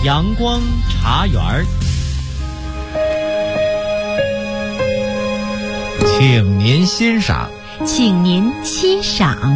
阳光茶园儿，请您欣赏。 请您欣赏。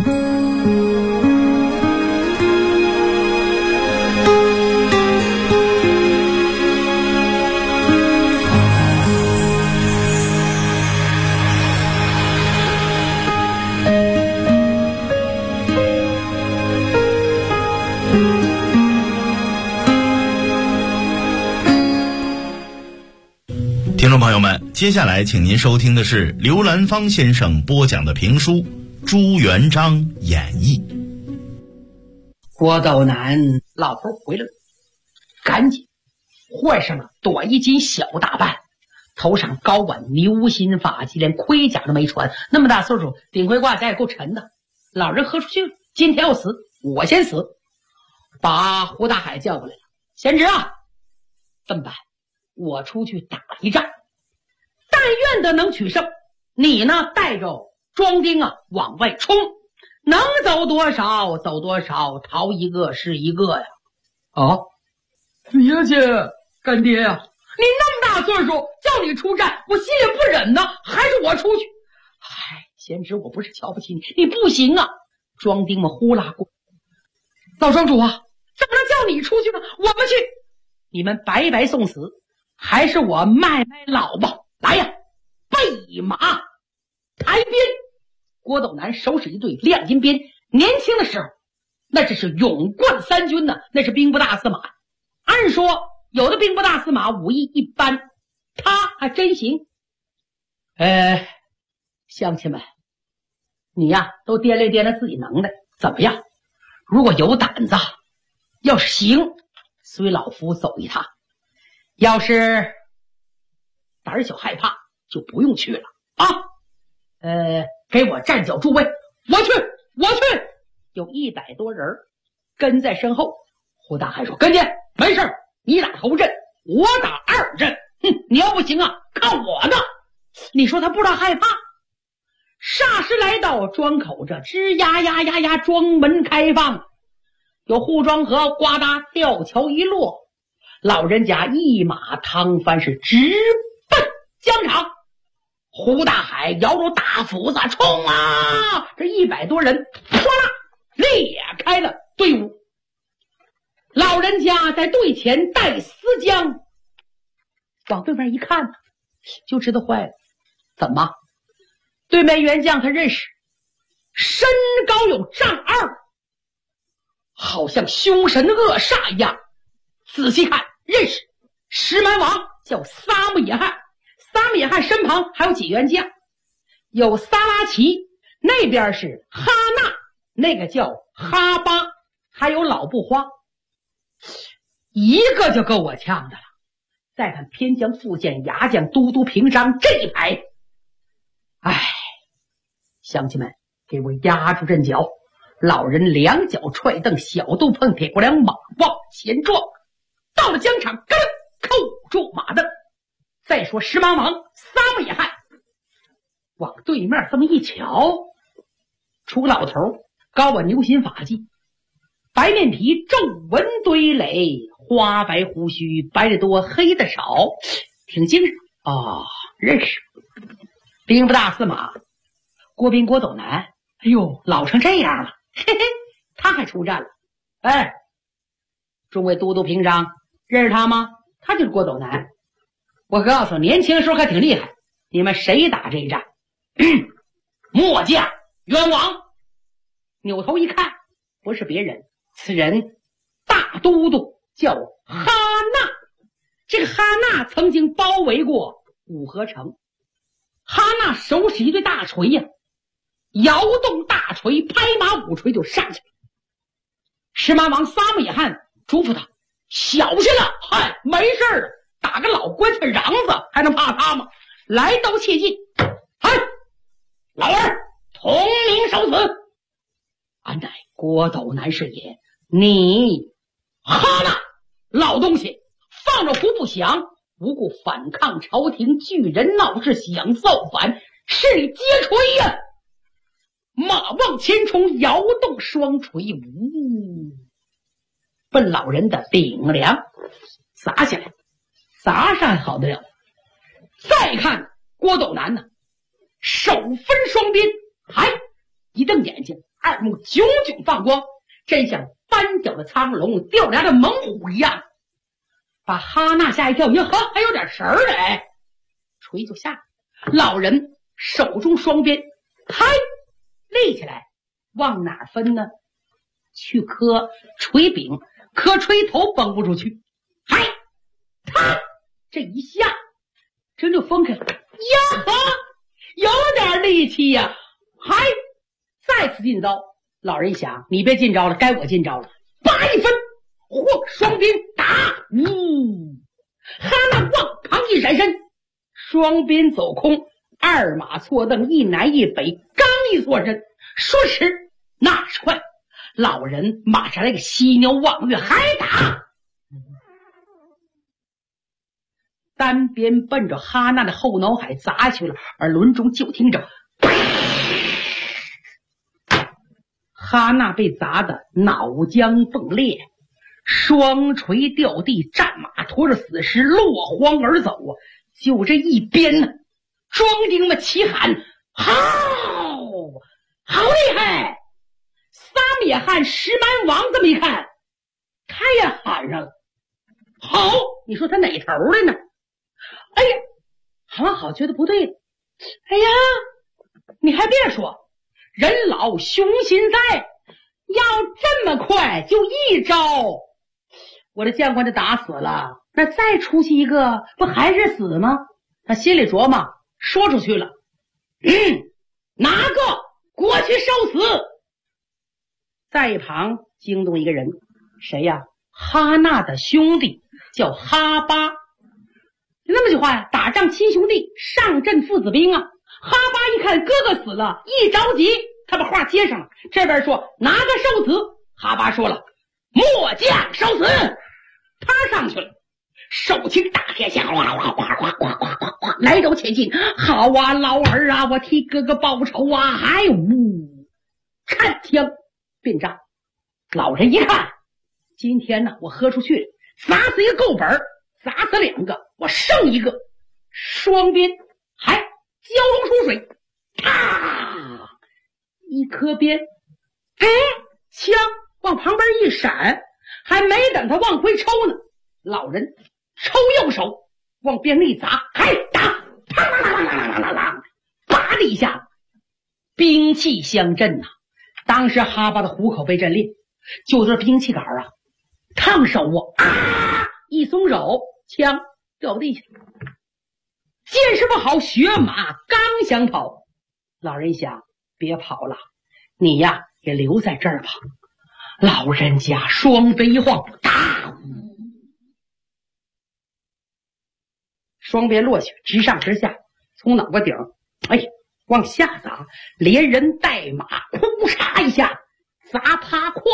听众朋友们，接下来请您收听的是刘兰芳先生播讲的评书《朱元璋演义》。 郭斗南老头回来了，赶紧换上了短衣襟小打扮，头上高挽牛心发髻，连盔甲都没穿，那么大岁数，顶盔挂甲也够沉的。老人喝出去了，今天要死，我先死。把胡大海叫过来了，贤侄啊，这么办？我出去打一仗，但愿的能取胜，你呢带着庄丁啊往外冲，能走多少走多少，逃一个是一个呀。啊，别介，干爹呀，你那么大岁数，叫你出战，我心里不忍呢，还是我出去。嗨，贤侄，我不是瞧不起你，你不行啊。庄丁们呼啦过，老庄主啊，怎么能叫你出去呢？我们去，你们白白送死，还是我卖老吧。来呀，备马抬鞭。郭斗南手使一对亮银鞭，年轻的时候那只是勇冠三军呢，那是兵部大司马。按说有的兵部大司马武艺一般，他还真行。乡亲们，你呀都掂量掂量自己能耐怎么样？如果有胆子，要是行，随老夫走一趟；要是胆小害怕，就不用去了啊。给我站脚助威，我去。有100多人跟在身后。胡大海说：跟见，没事，你打头阵，我打二阵。你要不行啊，看我的。你说他不知道害怕。霎时来到庄口，这吱呀呀呀呀，庄门开放，有护庄河，呱嗒吊桥一落，老人家一马趟翻，是直奔疆场。胡大海摇着大斧子冲啊！这100多人哗啦裂开了队伍。老人家在队前带丝缰，往对面一看就知道坏了。怎么？对面员将他认识，身高有丈2，好像凶神恶煞一样。仔细看认识，石门王叫撒木野汉，撒木野汉身旁还有几员将，有撒拉奇，那边是哈纳，那个叫哈巴，还有老布花，一个就够我呛的了。再看偏将、副将、牙将、都督、平章这一排，乡亲们，给我压住阵脚。老人两脚踹蹬，小肚碰铁锅梁，马往前撞。到了疆场，咯扣住马蹬。再说石芒王撒木野汉，往对面这么一瞧，出个老头，高挽牛心发髻，白面皮，皱纹堆垒，花白胡须，白的多黑的少，挺精神啊。认识兵部大司马郭斌郭斗南。哎呦，老成这样了，嘿嘿，他还出战了。中尉都督平章认识他吗？他就是郭斗南。我告诉你，年轻时候还挺厉害。你们谁打这一战？末将冤枉。扭头一看，不是别人，此人大都督叫哈纳。这个哈纳曾经包围过五河城。哈纳手使一对大锤呀，摇动大锤，拍马舞锤就上去了。石马王撒木野汉嘱咐他小心了，没事了，打个老棺材瓤子还能怕他吗？来刀切近，老二同名受死。安乃郭斗南是也，你哈纳老东西，放着胡不响，无故反抗朝廷，巨人闹事想造反，是你接锤呀！马往前冲，摇动双锤，奔老人的顶梁。 砸下来，砸上还好得了。再看郭斗南呢，手分双鞭，一瞪眼睛，二目炯炯放光，真像翻脚的苍龙，掉牙的猛虎一样，把哈娜吓一跳。呀呵，还有点神儿的，锤就下来。老人手中双鞭，立起来，往哪儿分呢？去磕锤柄，磕锤头崩不出去。他这一下真就分开了。呀呵，有点力气呀！再次进招。老人一想，你别进招了，该我进招了。叭一分，双鞭打，哈娜往旁一闪身，双鞭走空，二马错蹬，一南一北，刚一错身，说时那时快，老人马上来个犀牛望月，还打。单鞭奔着哈娜的后脑海砸去了，而轮中就听着哈娜被砸得脑浆迸裂，双锤掉地，战马驮着死尸落荒而走啊！就这一边呢，庄丁们齐喊：好厉害！撒灭汉石蛮王这么一看，他也喊上了好。你说他哪头的呢？哎呀，好觉得不对了。哎呀，你还别说，人老雄心在，要这么快就一招，我的将官就打死了，那再出去一个不还是死吗？他心里琢磨，说出去了，哪个过去受死。在一旁惊动一个人，谁呀？哈娜的兄弟叫哈巴。那么句话呀，打仗亲兄弟，上阵父子兵啊。哈巴一看哥哥死了，一着急，他把话接上了。这边说哪个受死，哈巴说了末将受死。他上去了，手擎大铁锨，来走前进。好啊，老儿啊，我替哥哥报仇啊！看枪便扎。老人一看，今天呢，我喝出去了，砸死一个够本，砸死两个，我剩一个。双鞭还蛟龙出水，一颗鞭，枪往旁边一闪，还没等他往回抽呢，老人抽右手往鞭里砸，打，啪的一下，兵器相震呐！当时哈巴的虎口被震裂，就这兵器杆啊，烫手啊！一松手，枪掉地下。见势不好，血马刚想跑，老人想别跑了，你呀也留在这儿吧。老人家双鞭一晃，打，双鞭落去，直上直下，从脑瓜顶往下砸，连人带马哭嚓一下砸趴胯。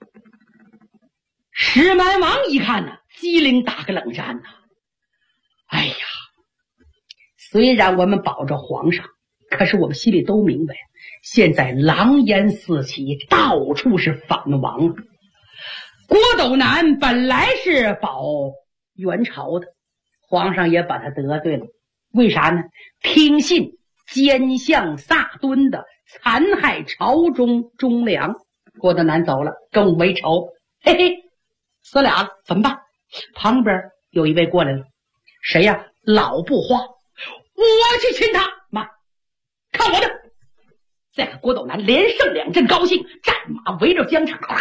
石蛮王一看呢，机灵打个冷战呢。哎呀，虽然我们保着皇上，可是我们心里都明白，现在狼烟四起，到处是反王。郭斗南本来是保元朝的，皇上也把他得罪了。为啥呢？听信奸相萨敦的残害朝中忠良。郭斗南走了，跟我为仇，死俩了，怎么办？旁边有一位过来了，谁呀？老布花，我去擒他！妈，看我的！再看郭斗南连胜两阵，高兴，战马围着疆场，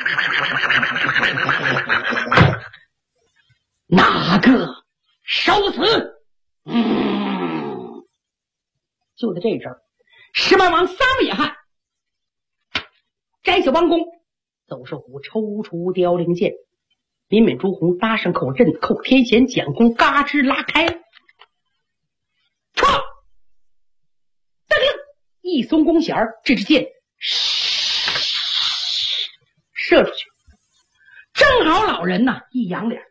哪个受死？就在这阵儿，石蛮王撒灭汉摘下弯弓，走射虎抽出凋零剑，敏敏朱红搭上口阵，扣天弦蒋弓嘎吱拉开，唰，当令一松弓弦，这支箭射出去，正好老人呐一仰脸，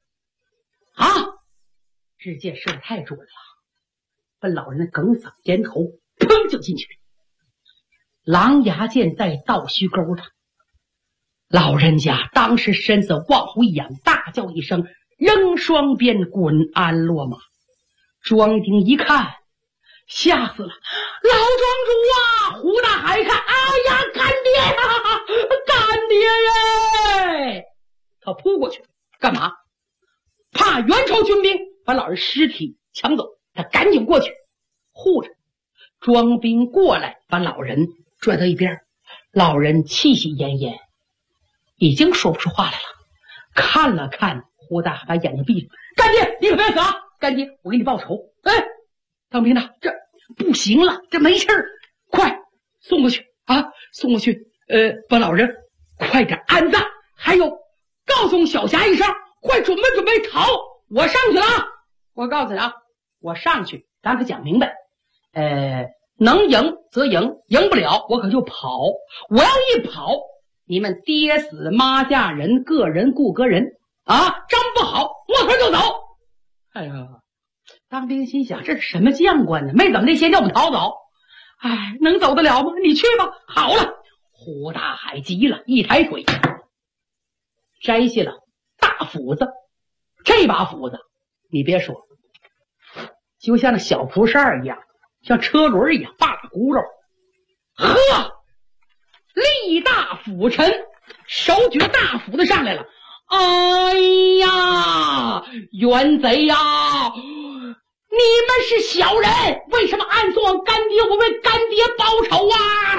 这箭射得太准了，奔老人的哽嗓尖头，砰就进去了。狼牙箭在倒须沟的，老人家当时身子往后一仰，大叫一声： 扔双鞭滚鞍落马。庄丁一看，吓死了！老庄主啊！胡大海看，哎呀，干爹呀，干爹耶！他扑过去干嘛？怕元朝军兵把老人尸体抢走，他赶紧过去护着。庄兵过来把老人拽到一边，老人气息奄奄，已经说不出话来了。看了看胡大海，把眼睛闭上。干爹，你可别死啊！干爹，我给你报仇。哎，当兵的，这不行了，这没气儿，快送过去啊！送过去，把老人快点安葬。还有，告诉小霞一声，快准备逃！我上去了啊！我告诉你啊，我上去，咱可讲明白。能赢则赢，赢不了我可就跑。我要一跑，你们爹死妈嫁人，个人顾个人啊！张不好，摸头就走。哎呀，当兵心想，这是什么将官呢？没等这些就我们逃走。哎，能走得了吗？你去吧。好了，胡大海急了，一抬腿摘下了大斧子。这把斧子你别说，就像那小蒲扇一样，像车轮一样，大轱辘。呵，力大斧沉，手举大斧子上来了。哎呀，冤贼呀！你们是小人，为什么暗送我干爹？我为干爹报仇啊！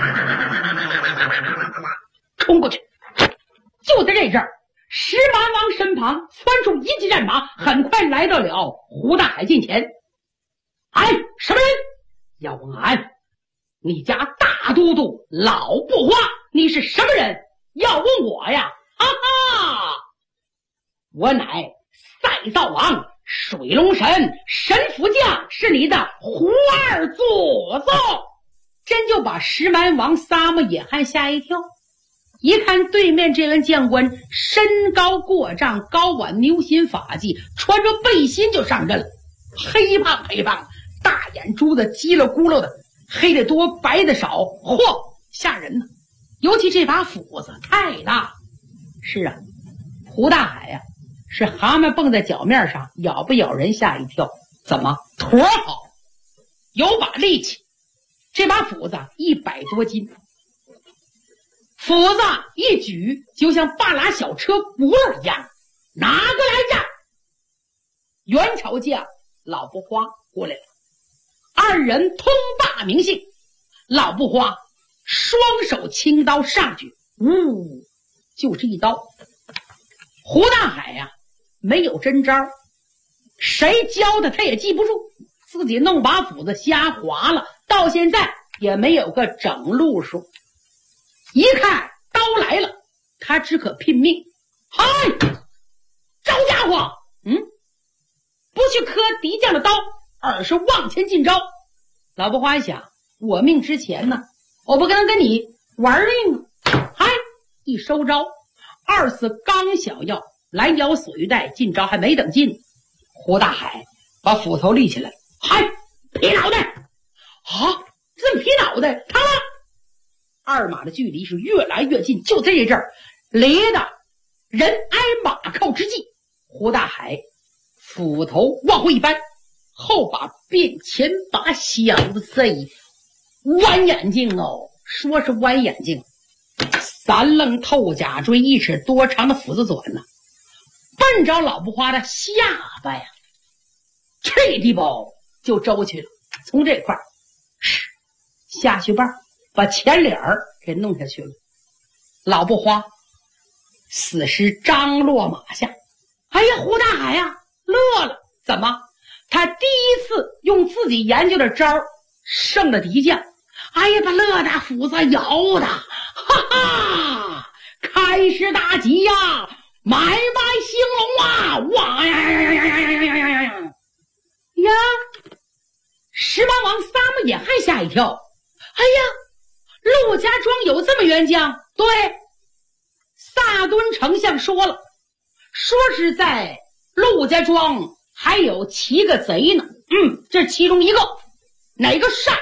冲过去，就在这阵儿，石蛮王身旁窜出一骑战马，很快来到了胡大海近前。哎，什么人？要问俺，你家大都督老不花，你是什么人？要问我呀？哈哈，我乃赛灶王水龙神神福将，是你的胡二祖宗。真就把石蛮王撒木野汉吓一跳。一看对面这位将官身高过丈，高挽牛心发髻，穿着背心就上阵了，黑胖黑胖，大眼珠子叽了咕噜的，黑的多白的少，嚯，吓人呢。尤其这把斧子太大。是啊，胡大海呀，是蛤蟆蹦在脚面上，咬不咬人吓一跳。怎么坨好，有把力气。这把斧子100多斤，斧子一举就像半拉小车轱辘一样，拿过来战。元朝将老不花过来了，二人通霸名姓。老不花双手轻刀上去，呜，就是一刀。胡大海呀，没有真招，谁教的他也记不住，自己弄把斧子瞎划了，到现在也没有个整路数。一看刀来了，他只可拼命。嗨，招家伙，不去磕敌将的刀，而是往前进招。老不花一想，我命之前呢，我不可能跟你玩命啊！嗨，一收招，二四刚想要拦腰锁玉带进招，还没等进，胡大海把斧头立起来，嗨，劈脑袋！啊，这么劈脑袋？他呢？二马的距离是越来越近，就在这阵儿，离的人挨马靠之际，胡大海斧头往后一扳，后把变前把小贼弯眼睛哦，说是弯眼睛，三愣透甲锥，1尺多长的斧子短呢，奔着老不花的下巴呀，这地包就周去了。从这块儿下去棒，把前脸儿给弄下去了。老不花死尸张落马下。哎呀，胡大海呀乐了，怎么？他第一次用自己研究的招胜了敌将。哎呀，把乐大斧子摇的，哈哈，开市大吉呀，买卖兴隆啊！哇呀呀呀呀呀呀呀呀呀！呀，石蛮王撒木野汉吓一跳。哎呀，陆家庄有这么员将？对，萨敦丞相说了，说是在陆家庄还有7个贼呢。这其中一个，哪个善？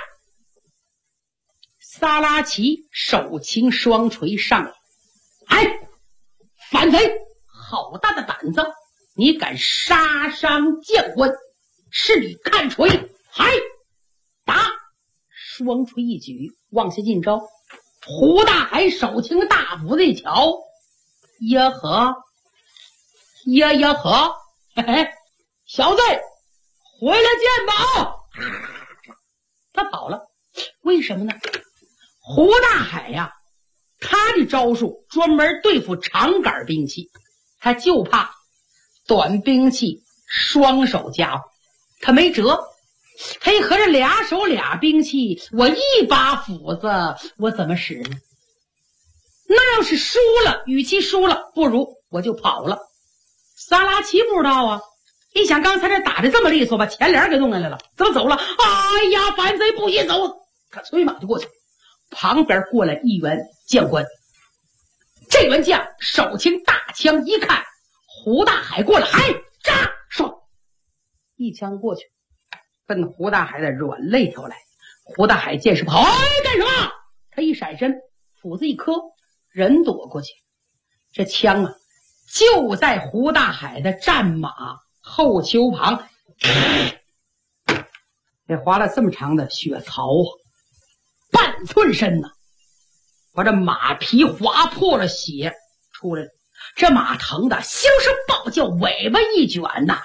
萨拉奇手擎双锤上来，哎，反贼，好大的胆子！ 你敢杀伤谏官，是你看锤，嗨，打！双锤一举，往下进招。胡大海手擎大斧子一瞧，呀呵，呀呵，嘿嘿，小子，回来见吧！他跑了，为什么呢？胡大海呀，他的招数专门对付长杆兵器，他就怕短兵器双手家伙，他没辙。他一合着俩手俩兵器，我一把斧子我怎么使呢？那要是输了，与其输了，不如我就跑了。萨拉奇不知道啊，一想刚才这打的这么利索，把前帘给弄下来了，怎么走了？哎呀，反贼不许走！他催马就过去，旁边过来一员将官。这员将手擎大枪，一看胡大海过来，嗨，扎，唰，一枪过去，奔胡大海的软肋条来。胡大海见势跑，哎，干什么？他一闪身，斧子一磕，人躲过去。这枪啊，就在胡大海的战马后丘旁，这划了这么长的血槽啊，半寸深呐，把这马皮划破了，血出来了。这马疼的心声暴叫，尾巴一卷呐，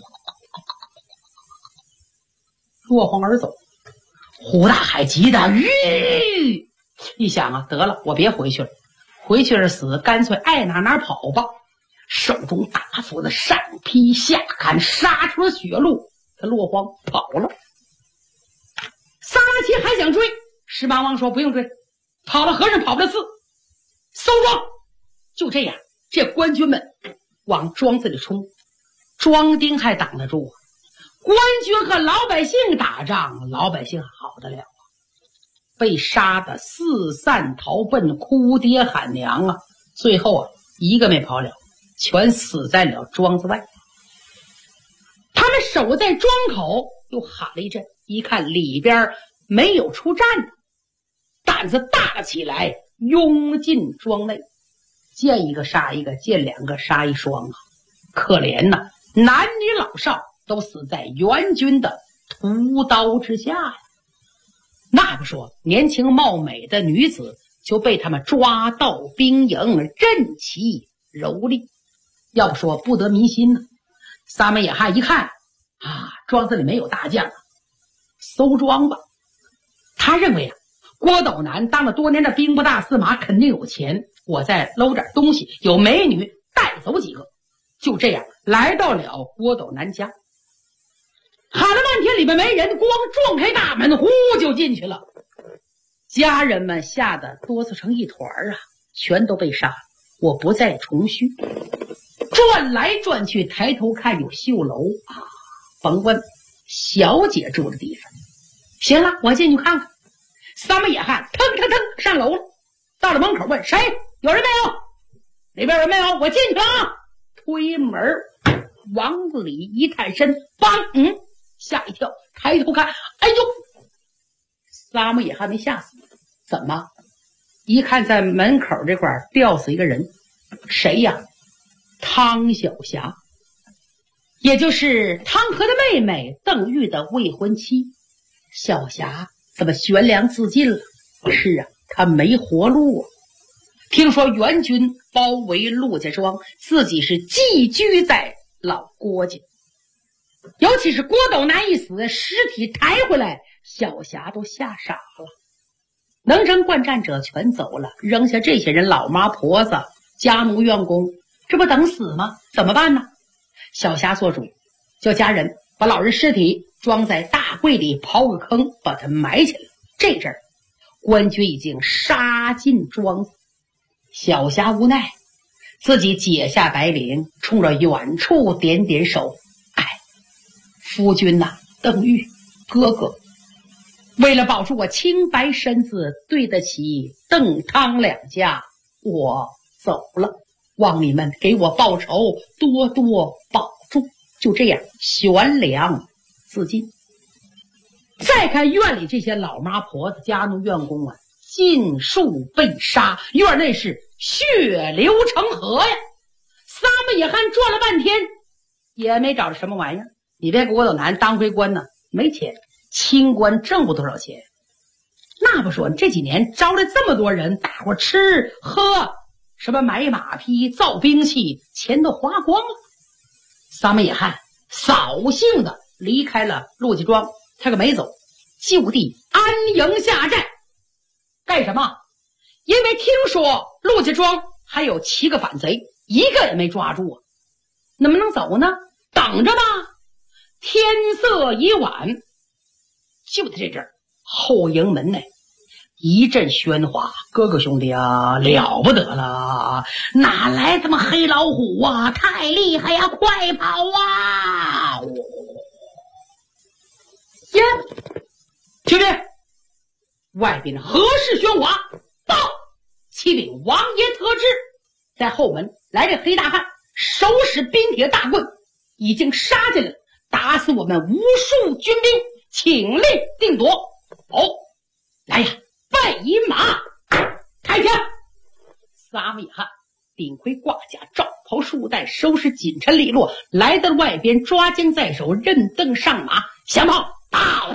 落荒而走。胡大海急得一想啊，得了，我别回去了，回去是死，干脆爱哪跑吧。手中大斧子上劈下砍，杀出了血路，他落荒跑了。萨拉奇还想追，十八王说不用追，跑了和尚跑不了寺，搜庄。就这样，这官军们往庄子里冲，庄丁还挡得住啊。官军和老百姓打仗，老百姓好得了啊，被杀得四散逃奔，哭爹喊娘啊，最后啊一个没跑了，全死在了庄子外。他们守在庄口，又喊了一阵，一看里边没有出战的，胆子大了起来，拥进庄内，见一个杀一个，见两个杀一双啊！可怜呐，男女老少都死在元军的屠刀之下呀。那不说，年轻貌美的女子就被他们抓到兵营，任其蹂躏。要不说不得民心呢。撒门野汉一看啊，庄子里没有大将啊，搜庄吧。他认为啊，郭斗南当了多年的兵部大司马，肯定有钱，我再搂点东西，有美女带走几个。就这样来到了郭斗南家，喊了半天里面没人，光撞开大门，呼就进去了。家人们吓得哆嗦成一团啊，全都被杀了。我不再重叙，转来转去，抬头看有绣楼啊，甭问，小姐住的地方。行了，我进去看看。三位野汉腾腾腾上楼了，到了门口问谁有人没有？里边有人没有？我进去了啊！推门往里一探身，梆，吓一跳，抬头看，哎呦，三位野汉没吓死，怎么？一看在门口这块吊死一个人，谁呀？汤小霞，也就是汤和的妹妹邓玉的未婚妻。小霞怎么悬梁自尽了？是啊，她没活路啊。听说元军包围陆家庄，自己是寄居在老郭家。尤其是郭斗南一死，尸体抬回来，小霞都吓傻了。能征惯战者全走了，扔下这些人，老妈婆子、家奴院工，这不等死吗？怎么办呢？小霞做主，叫家人把老人尸体装在大柜里，刨个坑把他埋起来。这阵儿官军已经杀进庄子，小霞无奈，自己解下白绫，冲着远处点点手，哎，夫君呐，邓玉哥哥，为了保住我清白身子，对得起邓汤两家，我走了，望你们给我报仇，多多保住。就这样悬梁自尽。再看院里这些老妈婆子、家奴院工啊，尽数被杀，院内是血流成河呀。三位野汉转了半天， 也没找着什么玩意儿。你别给我有难当回官呢，没钱，清官挣不多少钱。那不说，这几年招来这么多人，大伙吃喝，什么买马匹、造兵器，钱都花光了。撒门野汉扫兴的离开了陆家庄，他可没走，就地安营下寨。干什么？因为听说陆家庄还有7个反贼，一个也没抓住啊，怎么能走呢？等着吧。天色已晚，就在这阵儿，后营门内一阵喧哗。哥哥兄弟啊，了不得了，哪来这么黑老虎啊，太厉害呀，快跑啊！呀，兄弟，外边何事喧哗？报！启禀王爷特知，在后门来这黑大汉，手使冰铁大棍，已经杀进来了，打死我们无数军兵，请令定夺。来呀，备银马，开枪！撒米汉顶盔挂甲，罩袍束带，收拾紧陈利落，来到外边，抓将在手，任凳上马，响炮，到！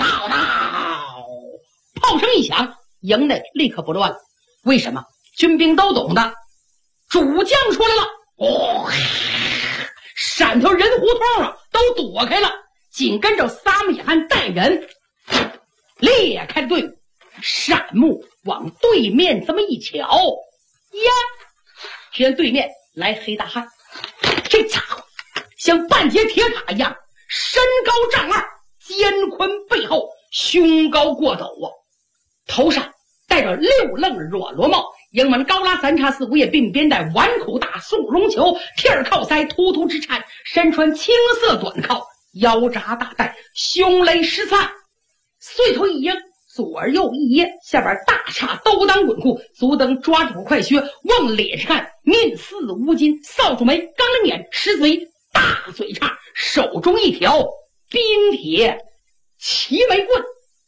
炮声一响，营内立刻不乱了。为什么？军兵都懂的，主将出来了。闪头人胡同啊，都躲开了。紧跟着撒米汉带人裂开队伍，闪目往对面这么一瞧，呀，只见对面来黑大汉，这家伙像半截铁塔一样，身高丈2，肩宽背厚，胸高过斗啊，头上戴着6愣软罗帽，营门高拉3叉4五眼鬓边带，碗口大送绒球，贴儿靠腮，突突直颤，身穿青色短靠，腰扎大带，胸勒13灿，碎头一应，左而右一掖，下边大叉兜裆滚裤，足蹬抓住快靴，往脸上看，面似乌金，扫帚眉，钢铃眼，狮嘴，大嘴叉，手中一条冰铁齐眉棍。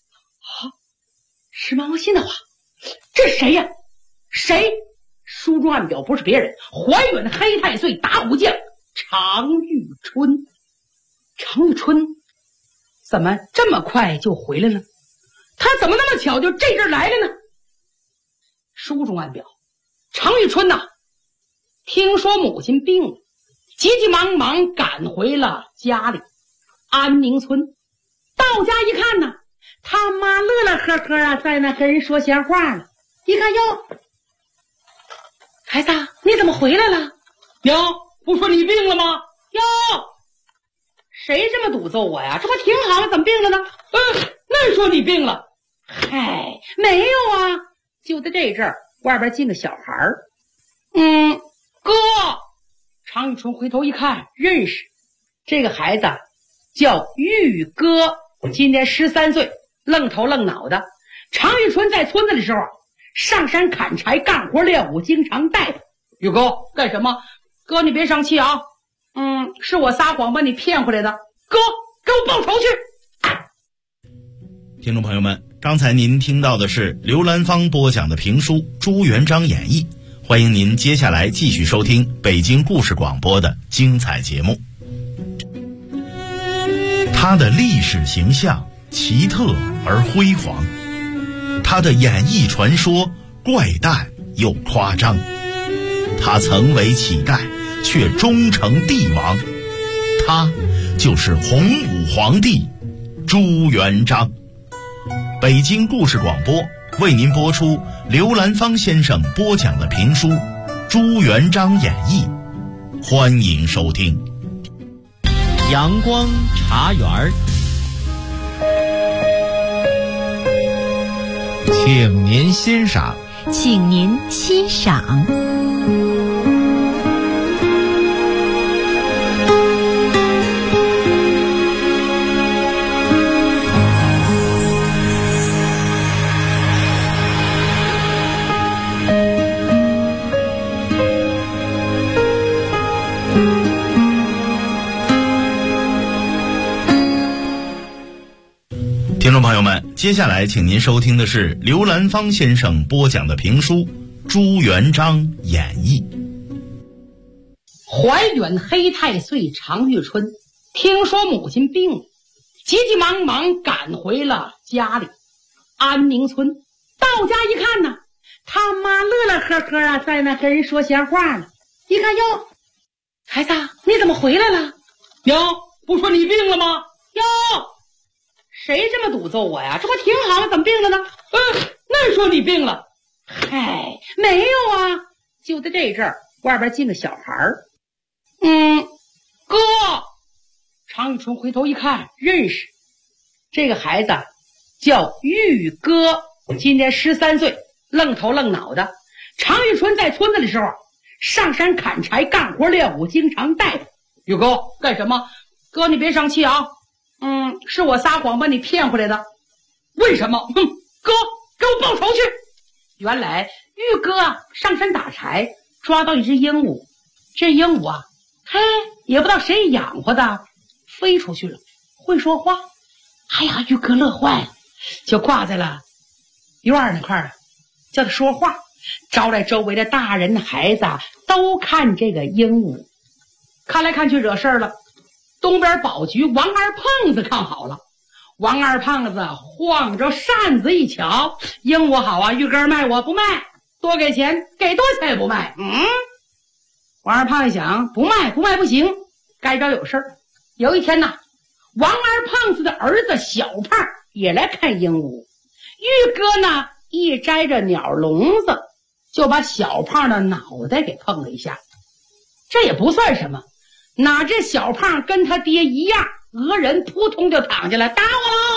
是毛新的话，这谁呀？谁？书中暗表不是别人，怀远黑太岁打虎将常遇春。常遇春怎么这么快就回来了？他怎么那么巧就这阵来了呢？书中暗表，常遇春呐，听说母亲病了，急急忙忙赶回了家里安宁村。到家一看呢，他妈乐乐呵呵啊，在那跟人说闲话了。一看哟，孩子，你怎么回来了？哟，不说你病了吗？哟，谁这么赌咒我呀？这不挺好，怎么病了呢？那说你病了。嗨，没有啊，就在这阵儿，外边进个小孩儿。哥。常遇春回头一看，认识这个孩子叫玉哥，今年13岁，愣头愣脑的。常遇春在村子的时候上山砍柴干活练武，经常带他。玉哥干什么？哥你别生气啊，是我撒谎把你骗回来的，哥给我报仇去。 听众朋友们，刚才您听到的是刘兰芳播讲的评书《朱元璋演义》，欢迎您接下来继续收听北京故事广播的精彩节目。他的历史形象奇特而辉煌，他的演艺传说怪诞又夸张，他曾为乞丐却终成帝王，他就是洪武皇帝朱元璋。北京故事广播为您播出刘兰芳先生播讲的评书《朱元璋演义》，欢迎收听。 阳光茶园，请您欣赏。 请您欣赏。 听众朋友们，接下来请您收听的是刘兰芳先生播讲的评书《朱元璋演义》。 怀远黑太岁常遇春听说母亲病了，急急忙忙赶回了家里安宁村。到家一看呢，他妈乐乐呵呵啊，在那跟人说闲话呢。一看哟，孩子你怎么回来了？哟，不说你病了吗？哟，谁这么赌咒我呀？这不挺好了，怎么病了呢？那说你病了。嗨，没有啊，就在这阵儿，外边进个小孩儿。哥。常玉春回头一看，认识这个孩子叫玉哥，今年13岁，愣头愣脑的。常玉春在村子的时候，上山砍柴干活练武，经常带他。玉哥干什么？哥你别生气啊，是我撒谎把你骗回来的。为什么？哥给我报仇去。原来玉哥上山打柴，抓到一只鹦鹉，这鹦鹉啊，嘿，也不知道谁养活的，飞出去了，会说话。哎呀，玉哥乐坏了，就挂在了院儿那块儿，叫他说话，招来周围的大人孩子都看这个鹦鹉。看来看去惹事儿了，东边保局王二胖子看好了。王二胖子晃着扇子一瞧，鹦鹉好啊，玉哥卖我不卖，多给钱，给多钱也不卖。王二胖一想，不卖不行，该着有事儿。有一天呢，王二胖子的儿子小胖也来看鹦鹉，玉哥呢一摘着鸟笼子，就把小胖的脑袋给碰了一下。这也不算什么，哪知小胖跟他爹一样，讹人扑通就躺下来，打我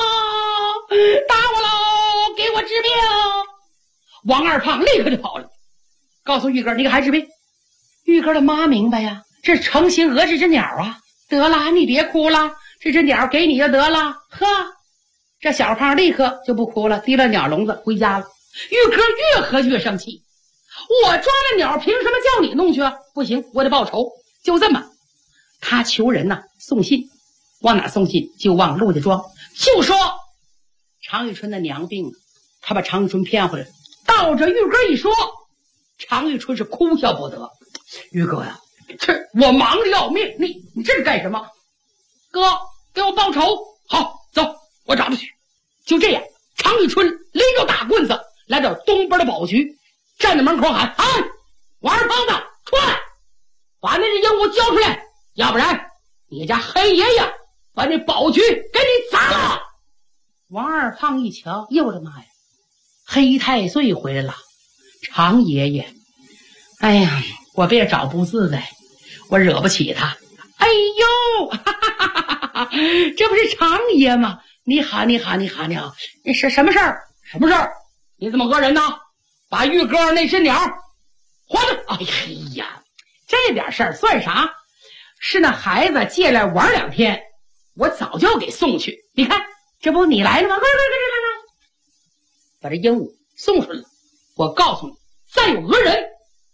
喽，给我治病。王二胖立刻就跑了，告诉玉哥，你给孩子治病。玉哥的妈明白呀，这诚心讹这只鸟啊，得了，你别哭了，这只鸟给你就得了。呵，这小胖立刻就不哭了，提了鸟笼子回家了。玉哥越喝越生气，我抓的鸟凭什么叫你弄去啊？不行，我得报仇。就这么，他求人呢，送信。往哪送信？就往陆家庄，就说常玉春的娘病了，他把常玉春骗回来，倒着玉哥一说，常玉春是哭笑不得。玉哥呀，这我忙得要命，你这是干什么？哥，给我报仇。好，走，我找他去。就这样，常玉春拎着大棍子来到东边的保局，站在门口喊：王二胖子，出来，把那只鹦鹉交出来，要不然你家黑爷爷把那保局给你砸了。王二胖一瞧，哟的妈呀，黑太岁回来了，常爷爷。哎呀，我别找不自在，我惹不起他。哎呦，这不是常爷吗？你好，你是什么事儿？什么事儿？你怎么讹人呢？把玉哥那只鸟还了。哎呀，这点事儿算啥？是那孩子借来玩2天，我早就给送去。你看，这不你来了吗？快，把这鹦鹉送出来了。我告诉你，再有讹人，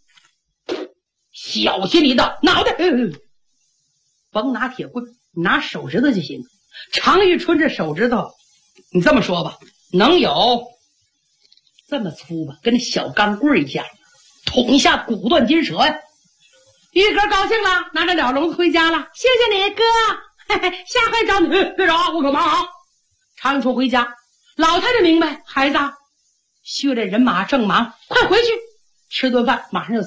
小心你的脑袋。甭拿铁棍，拿手指头就行。常玉春这手指头，你这么说吧，能有这么粗吧，跟那小钢棍一样，捅一下骨断筋折呀。玉哥高兴了，拿着鸟笼子回家了。谢谢你哥，下回找你。别找我可忙啊。常玉春回家，老太太明白，孩子，训练人马正忙，快回去吃顿饭，马上就走。